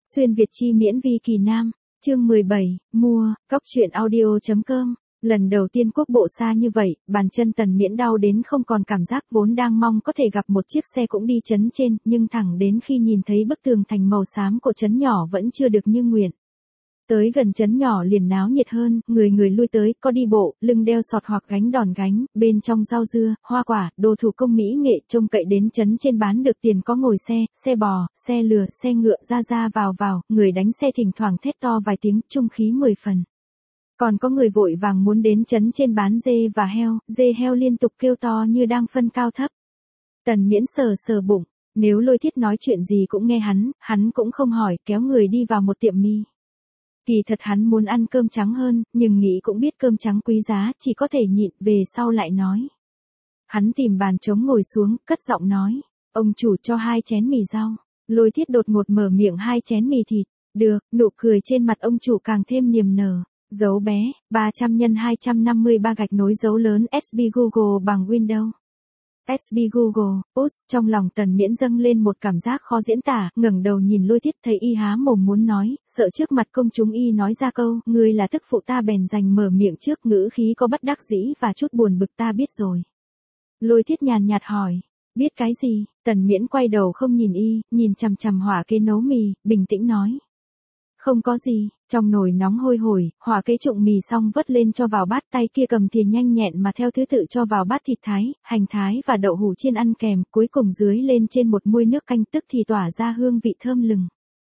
Xuyên Việt chi miễn vi kỳ nam, chương 17, mua, cóc truyện audio.com. Lần đầu tiên quốc bộ xa như vậy, bàn chân Tần Miễn đau đến không còn cảm giác, vốn đang mong có thể gặp một chiếc xe cũng đi trấn trên, nhưng thẳng đến khi nhìn thấy bức tường thành màu xám của trấn nhỏ vẫn chưa được như nguyện. Tới gần trấn nhỏ liền náo nhiệt hơn, người người lui tới, có đi bộ, lưng đeo sọt hoặc gánh đòn gánh, bên trong rau dưa, hoa quả, đồ thủ công mỹ nghệ, trông cậy đến trấn trên bán được tiền, có ngồi xe, xe bò, xe lừa, xe ngựa ra vào, người đánh xe thỉnh thoảng thét to vài tiếng, trung khí 10 phần. Còn có người vội vàng muốn đến trấn trên bán dê và heo, dê heo liên tục kêu to như đang phân cao thấp. Tần Miễn sờ bụng, nếu Lôi Thiết nói chuyện gì cũng nghe hắn cũng không hỏi, kéo người đi vào một tiệm mì. Kỳ thật hắn muốn ăn cơm trắng hơn, nhưng nghĩ cũng biết cơm trắng quý giá, chỉ có thể nhịn, về sau lại nói. Hắn tìm bàn trống ngồi xuống, cất giọng nói, ông chủ cho 2 chén mì rau. Lôi Thiết đột ngột mở miệng, 2 chén mì thịt, được, nụ cười trên mặt ông chủ càng thêm niềm nở. Dấu bé, 300 x 253 gạch nối dấu lớn SB Google bằng Windows. SB Google, trong lòng Tần Miễn dâng lên một cảm giác khó diễn tả, ngẩng đầu nhìn Lôi Thiết thấy y há mồm muốn nói, sợ trước mặt công chúng y nói ra câu, ngươi là tức phụ, ta bèn dành mở miệng trước, ngữ khí có bất đắc dĩ và chút buồn bực. Ta biết rồi. Lôi Thiết nhàn nhạt hỏi, biết cái gì? Tần Miễn quay đầu không nhìn y, nhìn chằm chằm hỏa kế nấu mì, bình tĩnh nói. Không có gì, trong nồi nóng hôi hổi, hỏa kế trụng mì xong vớt lên cho vào bát, tay kia cầm thìa nhanh nhẹn mà theo thứ tự cho vào bát thịt thái, hành thái và đậu hũ chiên ăn kèm, cuối cùng dưới lên trên một muôi nước canh, tức thì tỏa ra hương vị thơm lừng.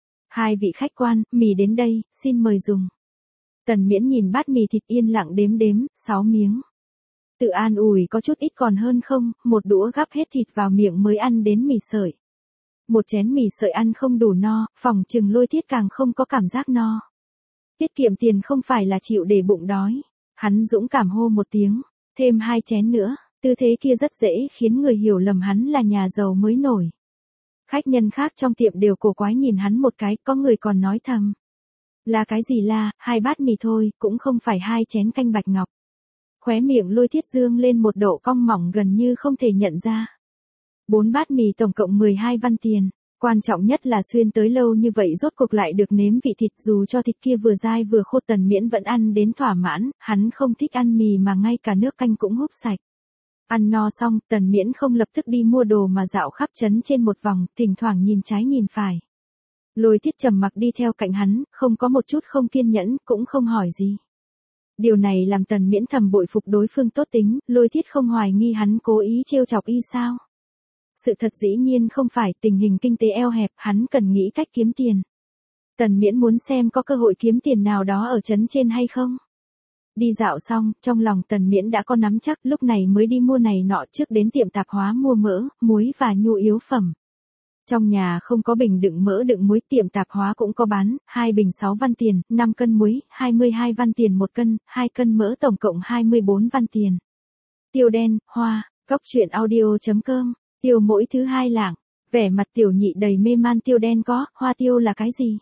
2 vị khách quan, mì đến đây, xin mời dùng. Tần Miễn nhìn bát mì thịt yên lặng đếm, 6 miếng. Tự an ủi có chút ít còn hơn không, một đũa gắp hết thịt vào miệng mới ăn đến mì sợi. Một chén mì sợi ăn không đủ no, phỏng chừng Lôi Thiết càng không có cảm giác no. Tiết kiệm tiền không phải là chịu để bụng đói. Hắn dũng cảm hô một tiếng, thêm 2 chén nữa, tư thế kia rất dễ khiến người hiểu lầm hắn là nhà giàu mới nổi. Khách nhân khác trong tiệm đều cổ quái nhìn hắn một cái, có người còn nói thầm. Là cái gì la, 2 bát mì thôi, cũng không phải 2 chén canh bạch ngọc. Khóe miệng Lôi Thiết dương lên một độ cong mỏng gần như không thể nhận ra. 4 bát mì tổng cộng 12 văn tiền. Quan trọng nhất là xuyên tới lâu như vậy rốt cuộc lại được nếm vị thịt, dù cho thịt kia vừa dai vừa khô Tần Miễn vẫn ăn đến thỏa mãn, hắn không thích ăn mì mà ngay cả nước canh cũng húp sạch. Ăn no xong, Tần Miễn không lập tức đi mua đồ mà dạo khắp trấn trên một vòng, thỉnh thoảng nhìn trái nhìn phải. Lôi Thiết trầm mặc đi theo cạnh hắn, không có một chút không kiên nhẫn, cũng không hỏi gì. Điều này làm Tần Miễn thầm bội phục đối phương tốt tính, Lôi Thiết không hoài nghi hắn cố ý trêu chọc y sao. Sự thật dĩ nhiên không phải, tình hình kinh tế eo hẹp, hắn cần nghĩ cách kiếm tiền. Tần Miễn muốn xem có cơ hội kiếm tiền nào đó ở trấn trên hay không. Đi dạo xong, trong lòng Tần Miễn đã có nắm chắc, lúc này mới đi mua này nọ, trước đến tiệm tạp hóa mua mỡ, muối và nhu yếu phẩm. Trong nhà không có bình đựng mỡ đựng muối, tiệm tạp hóa cũng có bán, 2 bình 6 văn tiền, 5 cân muối, 22 văn tiền 1 cân, 2 cân mỡ tổng cộng 24 văn tiền. Tiêu đen, hoa, cóc truyện audio.com. Tiêu mỗi thứ 2 lạng, vẻ mặt tiểu nhị đầy mê man. Tiêu đen có, hoa tiêu là cái gì?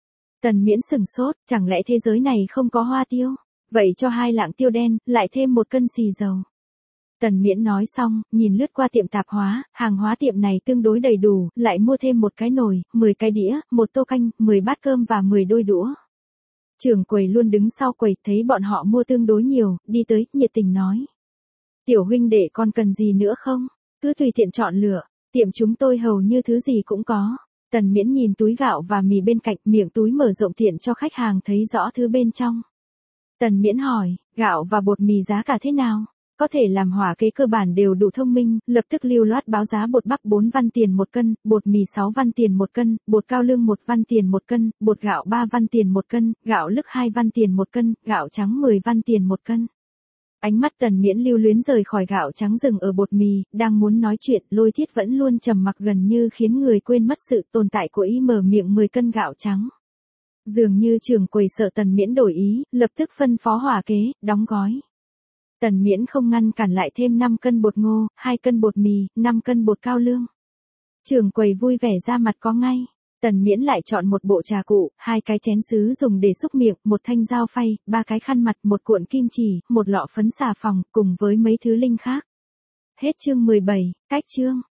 Tần Miễn sửng sốt, chẳng lẽ thế giới này không có hoa tiêu? Vậy cho 2 lạng tiêu đen, lại thêm 1 cân xì dầu. Tần Miễn nói xong, nhìn lướt qua tiệm tạp hóa, hàng hóa tiệm này tương đối đầy đủ, lại mua thêm 1 cái nồi, 10 cái đĩa, 1 tô canh, 10 bát cơm và 10 đôi đũa. Trưởng quầy luôn đứng sau quầy, thấy bọn họ mua tương đối nhiều, đi tới, nhiệt tình nói. Tiểu huynh đệ còn cần gì nữa không? Cứ tùy tiện chọn lựa, tiệm chúng tôi hầu như thứ gì cũng có. Tần Miễn nhìn túi gạo và mì bên cạnh, miệng túi mở rộng tiện cho khách hàng thấy rõ thứ bên trong. Tần Miễn hỏi, gạo và bột mì giá cả thế nào? Có thể làm hỏa kế cơ bản đều đủ thông minh, lập tức lưu loát báo giá. Bột bắp 4 văn tiền 1 cân, bột mì 6 văn tiền 1 cân, bột cao lương 1 văn tiền 1 cân, bột gạo 3 văn tiền 1 cân, gạo lứt 2 văn tiền 1 cân, gạo trắng 10 văn tiền 1 cân. Ánh mắt Tần Miễn lưu luyến rời khỏi gạo trắng dừng ở bột mì, đang muốn nói chuyện, Lôi Thiết vẫn luôn trầm mặc gần như khiến người quên mất sự tồn tại của y, mở miệng 10 cân gạo trắng. Dường như trưởng quầy sợ Tần Miễn đổi ý, lập tức phân phó hỏa kế, đóng gói. Tần Miễn không ngăn cản, lại thêm 5 cân bột ngô, 2 cân bột mì, 5 cân bột cao lương. Trưởng quầy vui vẻ ra mặt có ngay. Tần Miễn lại chọn một bộ trà cụ, 2 cái chén sứ dùng để xúc miệng, 1 thanh dao phay, 3 cái khăn mặt, 1 cuộn kim chỉ, 1 lọ phấn xà phòng, cùng với mấy thứ linh khác. Hết chương 17, cách chương.